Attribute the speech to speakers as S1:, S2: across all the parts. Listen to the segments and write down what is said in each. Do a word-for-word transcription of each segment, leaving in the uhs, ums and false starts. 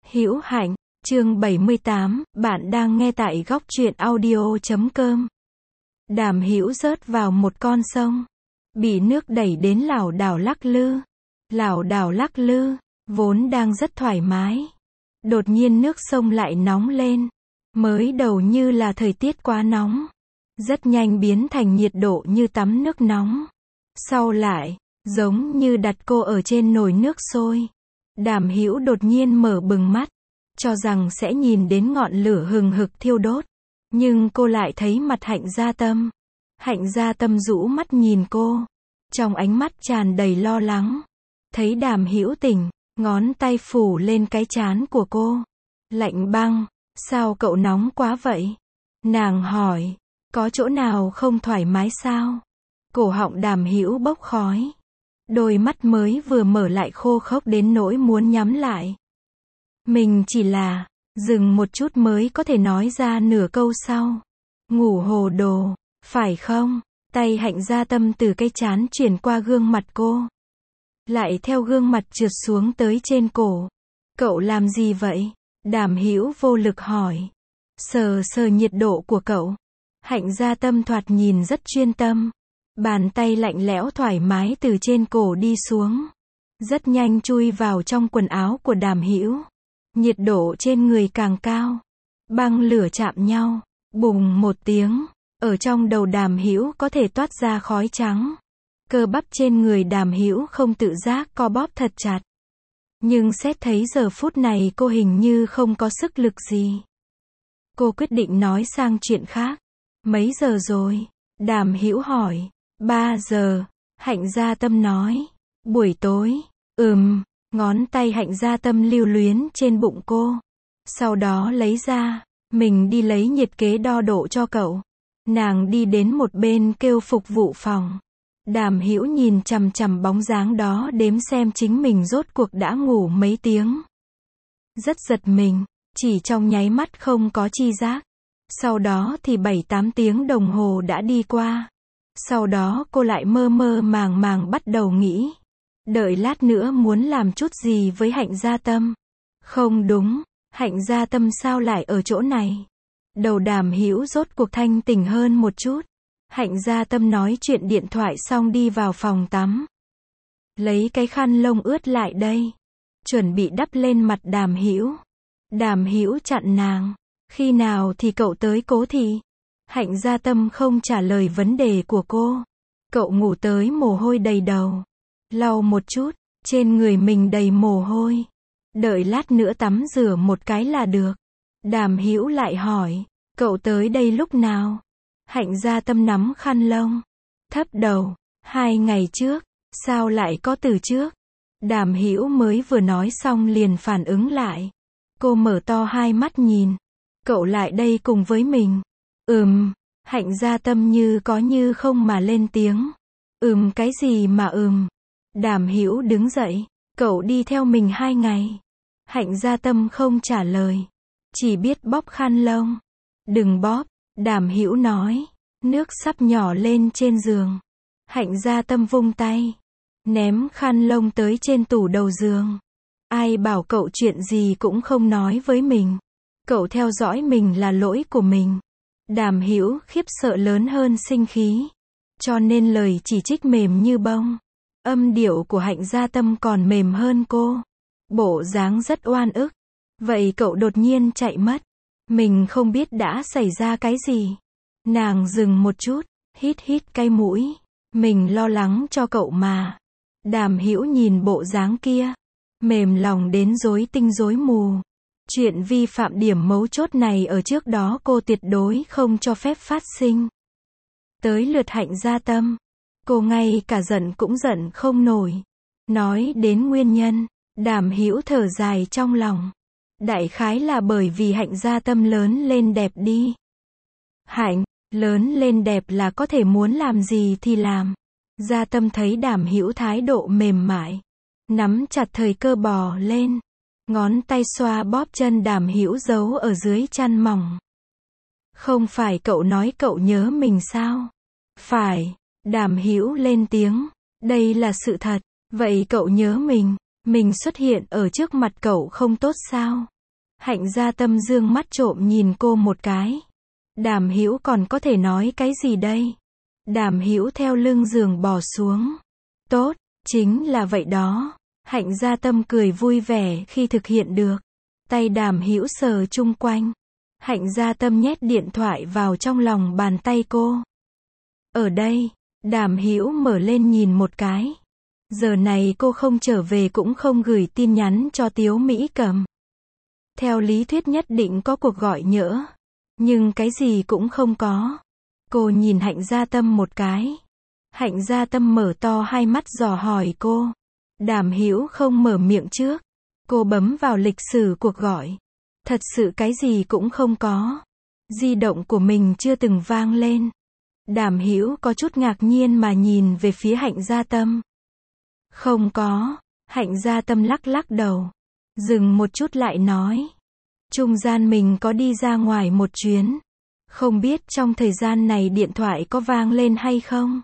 S1: Hữu Hạnh, chương bảy mươi tám, bạn đang nghe tại góc truyện audio chấm com. Đàm Hữu rớt vào một con sông, bị nước đẩy đến lảo đảo lắc lư. Lảo đảo lắc lư, vốn đang rất thoải mái. Đột nhiên nước sông lại nóng lên. Mới đầu như là thời tiết quá nóng, rất nhanh biến thành nhiệt độ như tắm nước nóng. Sau lại, giống như đặt cô ở trên nồi nước sôi. Đàm Hữu đột nhiên mở bừng mắt, cho rằng sẽ nhìn đến ngọn lửa hừng hực thiêu đốt. Nhưng cô lại thấy mặt Hạnh Gia Tâm. Hạnh Gia Tâm rũ mắt nhìn cô, trong ánh mắt tràn đầy lo lắng. Thấy Đàm Hữu tỉnh, ngón tay phủ lên cái trán của cô. Lạnh băng, sao cậu nóng quá vậy? Nàng hỏi, có chỗ nào không thoải mái sao? Cổ họng Đàm Hữu bốc khói. Đôi mắt mới vừa mở lại khô khốc đến nỗi muốn nhắm lại. Mình chỉ là, dừng một chút mới có thể nói ra nửa câu sau. Ngủ hồ đồ, phải không? Tay Hạnh Gia Tâm từ cái trán chuyển qua gương mặt cô. Lại theo gương mặt trượt xuống tới trên cổ. Cậu làm gì vậy? Đàm Hữu vô lực hỏi. Sờ sờ nhiệt độ của cậu. Hạnh Gia Tâm thoạt nhìn rất chuyên tâm. Bàn tay lạnh lẽo thoải mái từ trên cổ đi xuống. Rất nhanh chui vào trong quần áo của Đàm Hữu. Nhiệt độ trên người càng cao. Băng lửa chạm nhau. Bùng một tiếng. Ở trong đầu Đàm Hữu có thể toát ra khói trắng. Cơ bắp trên người Đàm Hữu không tự giác co bóp thật chặt. Nhưng xét thấy giờ phút này cô hình như không có sức lực gì. Cô quyết định nói sang chuyện khác. Mấy giờ rồi? Đàm Hữu hỏi. Ba giờ. Hạnh Gia Tâm nói. Buổi tối. Ừm. Ngón tay Hạnh Gia Tâm lưu luyến trên bụng cô. Sau đó lấy ra. Mình đi lấy nhiệt kế đo độ cho cậu. Nàng đi đến một bên kêu phục vụ phòng. Đàm Hữu nhìn chằm chằm bóng dáng đó đếm xem chính mình rốt cuộc đã ngủ mấy tiếng. Rất giật mình, chỉ trong nháy mắt không có chi giác. Sau đó thì bảy tám tiếng đồng hồ đã đi qua. Sau đó cô lại mơ mơ màng màng bắt đầu nghĩ. Đợi lát nữa muốn làm chút gì với Hạnh Gia Tâm. Không đúng, Hạnh Gia Tâm sao lại ở chỗ này? Đầu Đàm Hữu rốt cuộc thanh tỉnh hơn một chút. Hạnh Gia Tâm nói chuyện điện thoại xong đi vào phòng tắm. Lấy cái khăn lông ướt lại đây. Chuẩn bị đắp lên mặt Đàm Hữu. Đàm Hữu chặn nàng. Khi nào thì cậu tới Cố Thị? Hạnh Gia Tâm không trả lời vấn đề của cô. Cậu ngủ tới mồ hôi đầy đầu. Lau một chút, trên người mình đầy mồ hôi. Đợi lát nữa tắm rửa một cái là được. Đàm Hữu lại hỏi, cậu tới đây lúc nào? Hạnh Gia Tâm nắm khăn lông. Thấp đầu, hai ngày trước. Sao lại có từ trước? Đàm Hữu mới vừa nói xong liền phản ứng lại. Cô mở to hai mắt nhìn. Cậu lại đây cùng với mình. Ừm. Hạnh Gia Tâm như có như không mà lên tiếng. Ừm cái gì mà ừm? Đàm Hữu đứng dậy. Cậu đi theo mình hai ngày. Hạnh Gia Tâm không trả lời. Chỉ biết bóp khăn lông. Đừng bóp. Đàm Hữu nói. Nước sắp nhỏ lên trên giường. Hạnh Gia Tâm vung tay. Ném khăn lông tới trên tủ đầu giường. Ai bảo cậu chuyện gì cũng không nói với mình. Cậu theo dõi mình là lỗi của mình. Đàm Hữu khiếp sợ lớn hơn sinh khí. Cho nên lời chỉ trích mềm như bông. Âm điệu của Hạnh Gia Tâm còn mềm hơn cô. Bộ dáng rất oan ức. Vậy cậu đột nhiên chạy mất. Mình không biết đã xảy ra cái gì. Nàng dừng một chút, hít hít cái mũi. Mình lo lắng cho cậu mà. Đàm Hữu nhìn bộ dáng kia. Mềm lòng đến rối tinh rối mù. Chuyện vi phạm điểm mấu chốt này ở trước đó cô tuyệt đối không cho phép phát sinh. Tới lượt Hạnh Gia Tâm. Cô ngay cả giận cũng giận không nổi. Nói đến nguyên nhân, Đàm Hữu thở dài trong lòng. Đại khái là bởi vì Hạnh Gia Tâm lớn lên đẹp đi. Hạnh, lớn lên đẹp là có thể muốn làm gì thì làm. Gia Tâm thấy Đàm Hữu thái độ mềm mại. Nắm chặt thời cơ bò lên. Ngón tay xoa bóp chân Đàm Hữu giấu ở dưới chăn mỏng. Không phải cậu nói cậu nhớ mình sao? Phải. Đàm Hữu lên tiếng. Đây là sự thật. Vậy cậu nhớ mình. Mình xuất hiện ở trước mặt cậu không tốt sao? Hạnh Gia Tâm dương mắt trộm nhìn cô một cái. Đàm Hữu còn có thể nói cái gì đây? Đàm Hữu theo lưng giường bò xuống. Tốt, chính là vậy đó. Hạnh Gia Tâm cười vui vẻ khi thực hiện được. Tay Đàm Hữu sờ chung quanh. Hạnh Gia Tâm nhét điện thoại vào trong lòng bàn tay cô. Ở đây, Đàm Hữu mở lên nhìn một cái. Giờ này cô không trở về cũng không gửi tin nhắn cho Tiếu Mỹ Cầm. Theo lý thuyết nhất định có cuộc gọi nhỡ. Nhưng cái gì cũng không có. Cô nhìn Hạnh Gia Tâm một cái. Hạnh Gia Tâm mở to hai mắt dò hỏi cô. Đàm Hữu không mở miệng trước. Cô bấm vào lịch sử cuộc gọi. Thật sự cái gì cũng không có. Di động của mình chưa từng vang lên. Đàm Hữu có chút ngạc nhiên mà nhìn về phía Hạnh Gia Tâm. Không có. Hạnh Gia Tâm lắc lắc đầu. Dừng một chút lại nói. Trung gian mình có đi ra ngoài một chuyến. Không biết trong thời gian này điện thoại có vang lên hay không?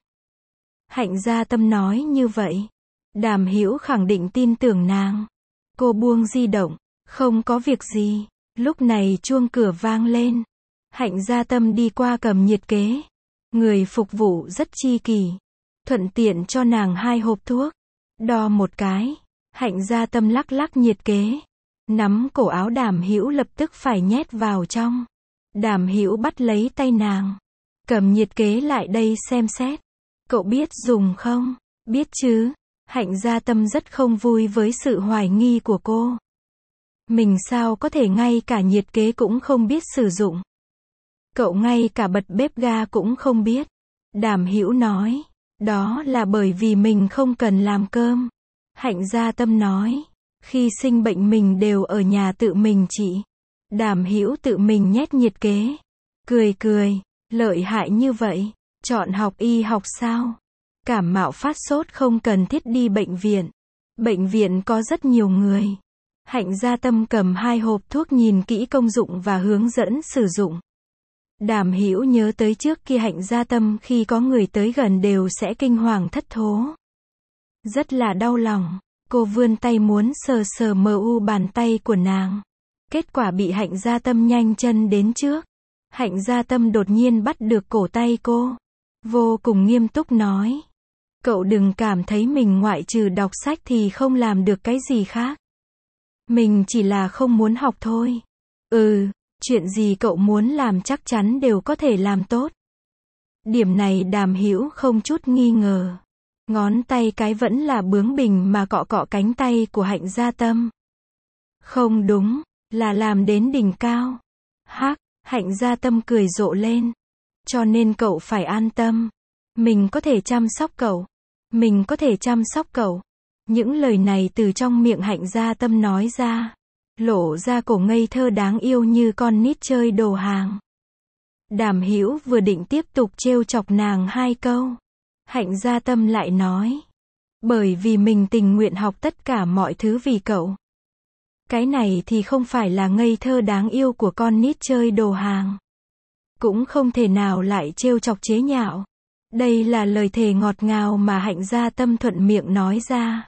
S1: Hạnh Gia Tâm nói như vậy. Đàm Hữu khẳng định tin tưởng nàng. Cô buông di động. Không có việc gì. Lúc này chuông cửa vang lên. Hạnh Gia Tâm đi qua cầm nhiệt kế. Người phục vụ rất chi kỷ. Thuận tiện cho nàng hai hộp thuốc. Đo một cái. Hạnh Gia Tâm lắc lắc nhiệt kế. Nắm cổ áo Đàm Hữu lập tức phải nhét vào trong. Đàm Hữu bắt lấy tay nàng. Cầm nhiệt kế lại đây xem xét. Cậu biết dùng không? Biết chứ. Hạnh Gia Tâm rất không vui với sự hoài nghi của cô. Mình sao có thể ngay cả nhiệt kế cũng không biết sử dụng. Cậu ngay cả bật bếp ga cũng không biết. Đàm Hữu nói. Đó là bởi vì mình không cần làm cơm. Hạnh Gia Tâm nói. Khi sinh bệnh mình đều ở nhà tự mình trị. Đàm Hữu tự mình nhét nhiệt kế. Cười cười. Lợi hại như vậy. Chọn học y học sao? Cảm mạo phát sốt không cần thiết đi bệnh viện. Bệnh viện có rất nhiều người. Hạnh Gia Tâm cầm hai hộp thuốc nhìn kỹ công dụng và hướng dẫn sử dụng. Đàm Hữu nhớ tới trước kia Hạnh Gia Tâm khi có người tới gần đều sẽ kinh hoàng thất thố. Rất là đau lòng. Cô vươn tay muốn sờ sờ mờ u bàn tay của nàng. Kết quả bị Hạnh Gia Tâm nhanh chân đến trước. Hạnh Gia Tâm đột nhiên bắt được cổ tay cô. Vô cùng nghiêm túc nói. Cậu đừng cảm thấy mình ngoại trừ đọc sách thì không làm được cái gì khác. Mình chỉ là không muốn học thôi. Ừ, chuyện gì cậu muốn làm chắc chắn đều có thể làm tốt. Điểm này Đàm Hữu không chút nghi ngờ. Ngón tay cái vẫn là bướng bỉnh mà cọ cọ cánh tay của Hạnh Gia Tâm. Không đúng, là làm đến đỉnh cao. Hắc, Hạnh Gia Tâm cười rộ lên. Cho nên cậu phải an tâm. Mình có thể chăm sóc cậu. Mình có thể chăm sóc cậu. Những lời này từ trong miệng Hạnh Gia Tâm nói ra. Lộ ra cổ ngây thơ đáng yêu như con nít chơi đồ hàng. Đàm Hữu vừa định tiếp tục trêu chọc nàng hai câu. Hạnh Gia Tâm lại nói. Bởi vì mình tình nguyện học tất cả mọi thứ vì cậu. Cái này thì không phải là ngây thơ đáng yêu của con nít chơi đồ hàng. Cũng không thể nào lại trêu chọc chế nhạo. Đây là lời thề ngọt ngào mà Hạnh Gia Tâm thuận miệng nói ra.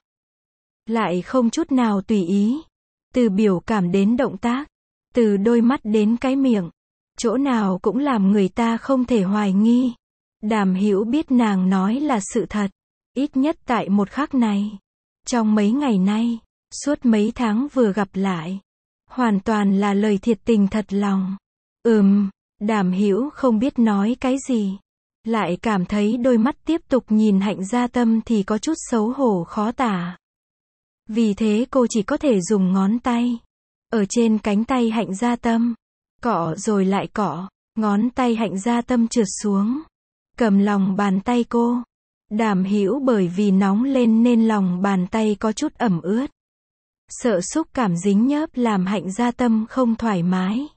S1: Lại không chút nào tùy ý. Từ biểu cảm đến động tác. Từ đôi mắt đến cái miệng. Chỗ nào cũng làm người ta không thể hoài nghi. Đàm Hữu biết nàng nói là sự thật. Ít nhất tại một khắc này. Trong mấy ngày nay. Suốt mấy tháng vừa gặp lại. Hoàn toàn là lời thiệt tình thật lòng. Ừm, Đàm Hữu không biết nói cái gì. Lại cảm thấy đôi mắt tiếp tục nhìn Hạnh Gia Tâm thì có chút xấu hổ khó tả. Vì thế cô chỉ có thể dùng ngón tay. Ở trên cánh tay Hạnh Gia Tâm. Cọ rồi lại cọ. Ngón tay Hạnh Gia Tâm trượt xuống. Cầm lòng bàn tay cô. Đàm Hữu bởi vì nóng lên nên lòng bàn tay có chút ẩm ướt. Sợ xúc cảm dính nhớp làm Hạnh Gia Tâm không thoải mái.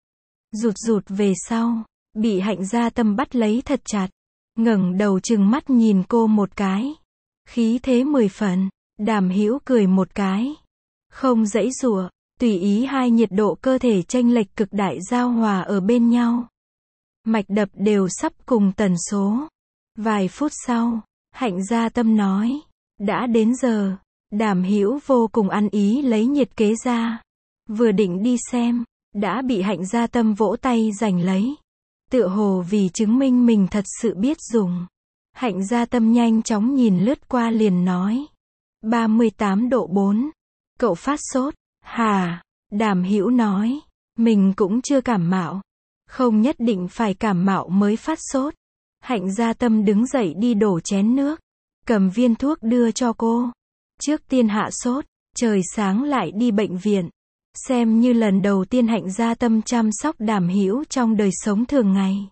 S1: Rụt rụt về sau. Bị Hạnh Gia Tâm bắt lấy thật chặt. Ngẩng đầu trừng mắt nhìn cô một cái. Khí thế mười phần. Đàm Hữu cười một cái. Không giãy giụa. Tùy ý hai nhiệt độ cơ thể chênh lệch cực đại giao hòa ở bên nhau. Mạch đập đều sắp cùng tần số. Vài phút sau. Hạnh Gia Tâm nói. Đã đến giờ. Đàm Hữu vô cùng ăn ý lấy nhiệt kế ra. Vừa định đi xem, đã bị Hạnh Gia Tâm vỗ tay giành lấy. Tựa hồ vì chứng minh mình thật sự biết dùng. Hạnh Gia Tâm nhanh chóng nhìn lướt qua liền nói. ba mươi tám độ bốn. Cậu phát sốt. Hà, Đàm Hữu nói. Mình cũng chưa cảm mạo. Không nhất định phải cảm mạo mới phát sốt. Hạnh Gia Tâm đứng dậy đi đổ chén nước. Cầm viên thuốc đưa cho cô. Trước tiên hạ sốt, trời sáng lại đi bệnh viện. Xem như lần đầu tiên Hạnh Gia Tâm chăm sóc Đàm Hữu trong đời sống thường ngày.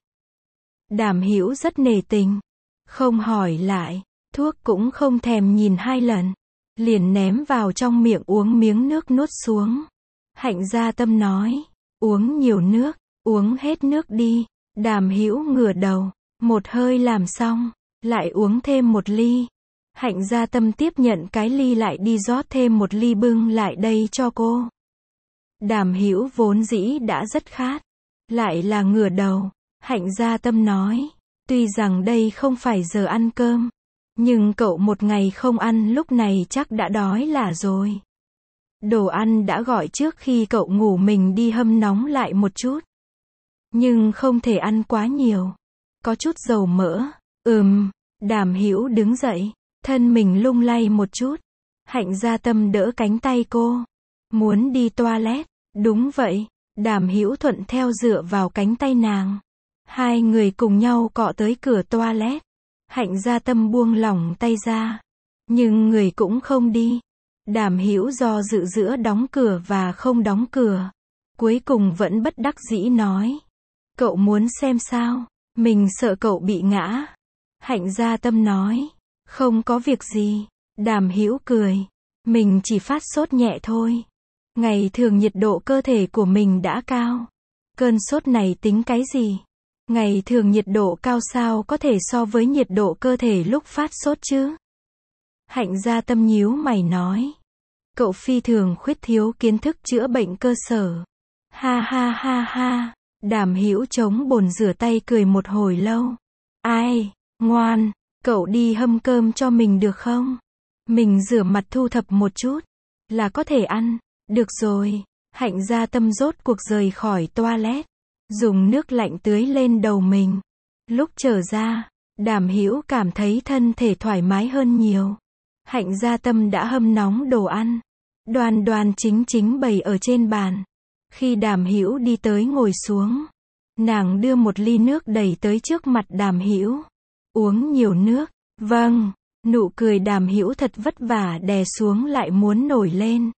S1: Đàm Hữu rất nể tình. Không hỏi lại, thuốc cũng không thèm nhìn hai lần. Liền ném vào trong miệng uống miếng nước nuốt xuống. Hạnh Gia Tâm nói, uống nhiều nước, uống hết nước đi. Đàm Hữu ngửa đầu, một hơi làm xong, lại uống thêm một ly. Hạnh Gia Tâm tiếp nhận cái ly lại đi rót thêm một ly bưng lại đây cho cô. Đàm Hữu vốn dĩ đã rất khát, lại là ngửa đầu. Hạnh Gia Tâm nói, tuy rằng đây không phải giờ ăn cơm, nhưng cậu một ngày không ăn lúc này chắc đã đói là rồi. Đồ ăn đã gọi trước khi cậu ngủ, mình đi hâm nóng lại một chút. Nhưng không thể ăn quá nhiều. Có chút dầu mỡ. Ừm, Đàm Hữu đứng dậy, thân mình lung lay một chút. Hạnh Gia Tâm đỡ cánh tay cô. Muốn đi toilet. Đúng vậy. Đàm Hữu thuận theo dựa vào cánh tay nàng. Hai người cùng nhau cọ tới cửa toilet. Hạnh Gia Tâm buông lỏng tay ra. Nhưng người cũng không đi. Đàm Hữu do dự giữa đóng cửa và không đóng cửa. Cuối cùng vẫn bất đắc dĩ nói. Cậu muốn xem sao? Mình sợ cậu bị ngã. Hạnh Gia Tâm nói. Không có việc gì. Đàm Hữu cười. Mình chỉ phát sốt nhẹ thôi. Ngày thường nhiệt độ cơ thể của mình đã cao. Cơn sốt này tính cái gì? Ngày thường nhiệt độ cao sao có thể so với nhiệt độ cơ thể lúc phát sốt chứ? Hạnh Gia Tâm nhíu mày nói. Cậu phi thường khuyết thiếu kiến thức chữa bệnh cơ sở. Ha ha ha ha. Đàm Hữu chống bồn rửa tay cười một hồi lâu. Ai, ngoan, cậu đi hâm cơm cho mình được không? Mình rửa mặt thu thập một chút, là có thể ăn. Được rồi. Hạnh Gia Tâm rốt cuộc rời khỏi toilet. Dùng nước lạnh tưới lên đầu mình. Lúc trở ra, Đàm Hữu cảm thấy thân thể thoải mái hơn nhiều. Hạnh Gia Tâm đã hâm nóng đồ ăn. Đoan đoan chính chính bày ở trên bàn. Khi Đàm Hữu đi tới ngồi xuống, nàng đưa một ly nước đẩy tới trước mặt Đàm Hữu. Uống nhiều nước. Vâng. Nụ cười Đàm Hữu thật vất vả đè xuống lại muốn nổi lên.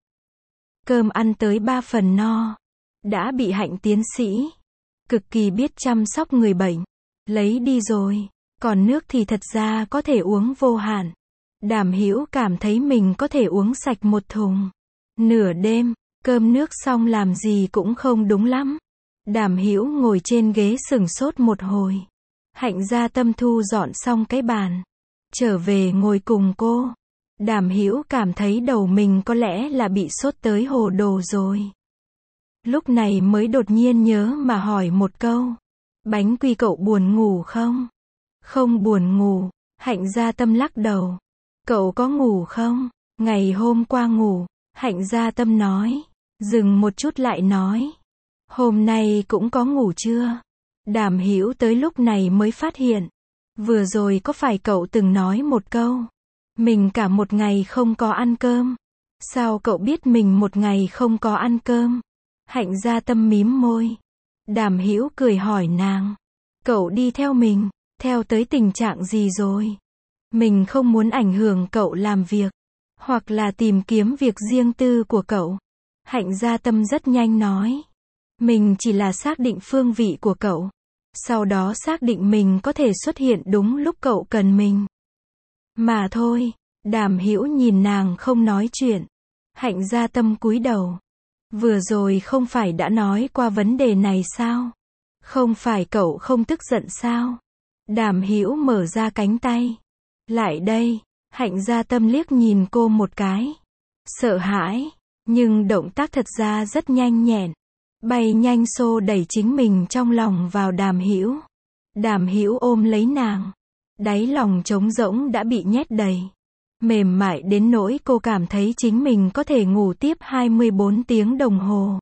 S1: Cơm ăn tới ba phần no. Đã bị Hạnh tiến sĩ, cực kỳ biết chăm sóc người bệnh, lấy đi rồi. Còn nước thì thật ra có thể uống vô hạn. Đàm Hữu cảm thấy mình có thể uống sạch một thùng. Nửa đêm, cơm nước xong làm gì cũng không đúng lắm. Đàm Hữu ngồi trên ghế sửng sốt một hồi. Hạnh Gia Tâm thu dọn xong cái bàn, trở về ngồi cùng cô. Đàm Hữu cảm thấy đầu mình có lẽ là bị sốt tới hồ đồ rồi. Lúc này mới đột nhiên nhớ mà hỏi một câu. Bánh quy cậu buồn ngủ không? Không buồn ngủ. Hạnh Gia Tâm lắc đầu. Cậu có ngủ không? Ngày hôm qua ngủ. Hạnh Gia Tâm nói. Dừng một chút lại nói. Hôm nay cũng có ngủ chưa? Đàm Hữu tới lúc này mới phát hiện. Vừa rồi có phải cậu từng nói một câu. Mình cả một ngày không có ăn cơm. Sao cậu biết mình một ngày không có ăn cơm? Hạnh Gia Tâm mím môi. Đàm Hữu cười hỏi nàng. Cậu đi theo mình, theo tới tình trạng gì rồi? Mình không muốn ảnh hưởng cậu làm việc, hoặc là tìm kiếm việc riêng tư của cậu. Hạnh Gia Tâm rất nhanh nói. Mình chỉ là xác định phương vị của cậu. Sau đó xác định mình có thể xuất hiện đúng lúc cậu cần mình. Mà thôi. Đàm Hữu nhìn nàng không nói chuyện. Hạnh Gia Tâm cúi đầu. Vừa rồi không phải đã nói qua vấn đề này sao? Không phải cậu không tức giận sao? Đàm Hữu mở ra cánh tay. Lại đây. Hạnh Gia Tâm liếc nhìn cô một cái. Sợ hãi. Nhưng động tác thật ra rất nhanh nhẹn. Bay nhanh xô đẩy chính mình trong lòng vào Đàm Hữu. Đàm Hữu ôm lấy nàng. Đáy lòng trống rỗng đã bị nhét đầy. mềm mại đến nỗi cô cảm thấy chính mình có thể ngủ tiếp hai mươi bốn tiếng đồng hồ.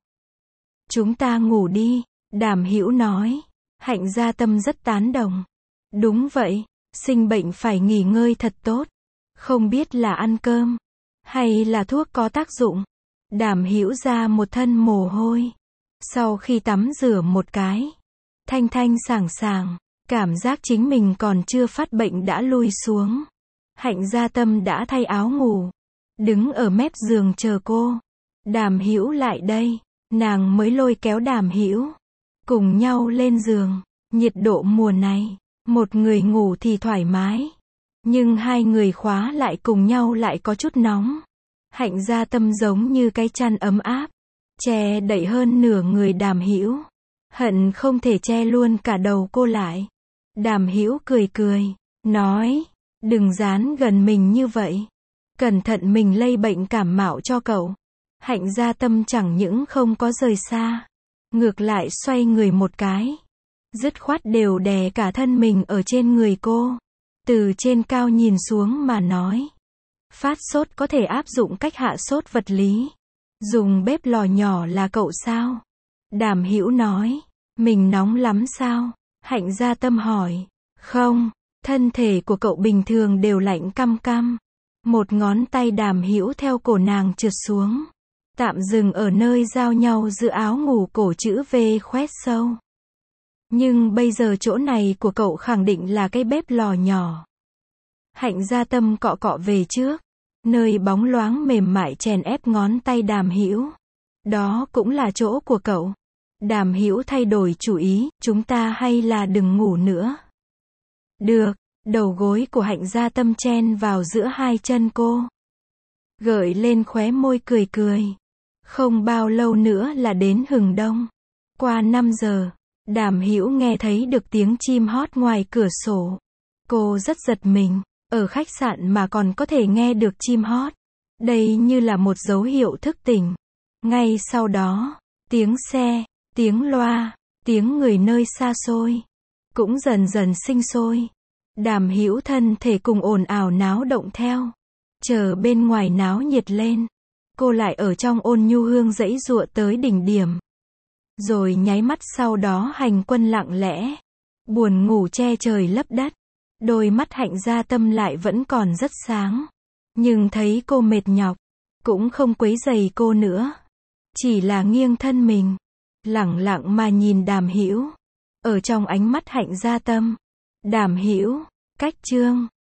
S1: Chúng ta ngủ đi, Đàm Hữu nói. Hạnh Gia Tâm rất tán đồng. Đúng vậy, sinh bệnh phải nghỉ ngơi thật tốt. Không biết là ăn cơm, hay là thuốc có tác dụng. Đàm Hữu ra một thân mồ hôi. Sau khi tắm rửa một cái, thanh thanh sảng sảng, cảm giác chính mình còn chưa phát bệnh đã lui xuống. Hạnh Gia Tâm đã thay áo ngủ, đứng ở mép giường chờ cô. Đàm Hữu lại đây, nàng mới lôi kéo Đàm Hữu cùng nhau lên giường. Nhiệt độ mùa này, một người ngủ thì thoải mái, nhưng hai người khóa lại cùng nhau lại có chút nóng. Hạnh Gia Tâm giống như cái chăn ấm áp, che đậy hơn nửa người Đàm Hữu, hận không thể che luôn cả đầu cô lại. Đàm Hữu cười cười, nói, đừng dán gần mình như vậy, cẩn thận mình lây bệnh cảm mạo cho cậu. Hạnh Gia Tâm chẳng những không có rời xa, ngược lại xoay người một cái, dứt khoát đều đè cả thân mình ở trên người cô, từ trên cao nhìn xuống mà nói. Phát sốt có thể áp dụng cách hạ sốt vật lý, dùng bếp lò nhỏ là cậu sao? Đàm Hữu nói, mình nóng lắm sao? Hạnh Gia Tâm hỏi, không, thân thể của cậu bình thường đều lạnh căm căm. Một ngón tay Đàm Hữu theo cổ nàng trượt xuống, tạm dừng ở nơi giao nhau giữa áo ngủ cổ chữ V khoét sâu. Nhưng bây giờ chỗ này của cậu khẳng định là cái bếp lò nhỏ. Hạnh Gia Tâm cọ cọ về trước, nơi bóng loáng mềm mại chèn ép ngón tay Đàm Hữu. Đó cũng là chỗ của cậu. Đàm Hữu thay đổi chủ ý, chúng ta hay là đừng ngủ nữa. Được, đầu gối của Hạnh Gia Tâm chen vào giữa hai chân cô, gợi lên khóe môi cười cười. Không bao lâu nữa là đến hừng đông. Qua năm giờ, Đàm Hữu nghe thấy được tiếng chim hót ngoài cửa sổ. Cô rất giật mình, ở khách sạn mà còn có thể nghe được chim hót. Đây như là một dấu hiệu thức tỉnh. Ngay sau đó, tiếng xe, tiếng loa, tiếng người nơi xa xôi cũng dần dần sinh sôi. Đàm Hữu thân thể cùng ồn ào náo động theo. Chờ bên ngoài náo nhiệt lên, cô lại ở trong ôn nhu hương giãy giụa tới đỉnh điểm. Rồi nháy mắt sau đó hành quân lặng lẽ, buồn ngủ che trời lấp đất. Đôi mắt Hạnh Gia Tâm lại vẫn còn rất sáng, nhưng thấy cô mệt nhọc, cũng không quấy rầy cô nữa, chỉ là nghiêng thân mình, lẳng lặng mà nhìn Đàm Hữu. Ở trong ánh mắt Hạnh Gia Tâm, Đàm Hữu, cách chương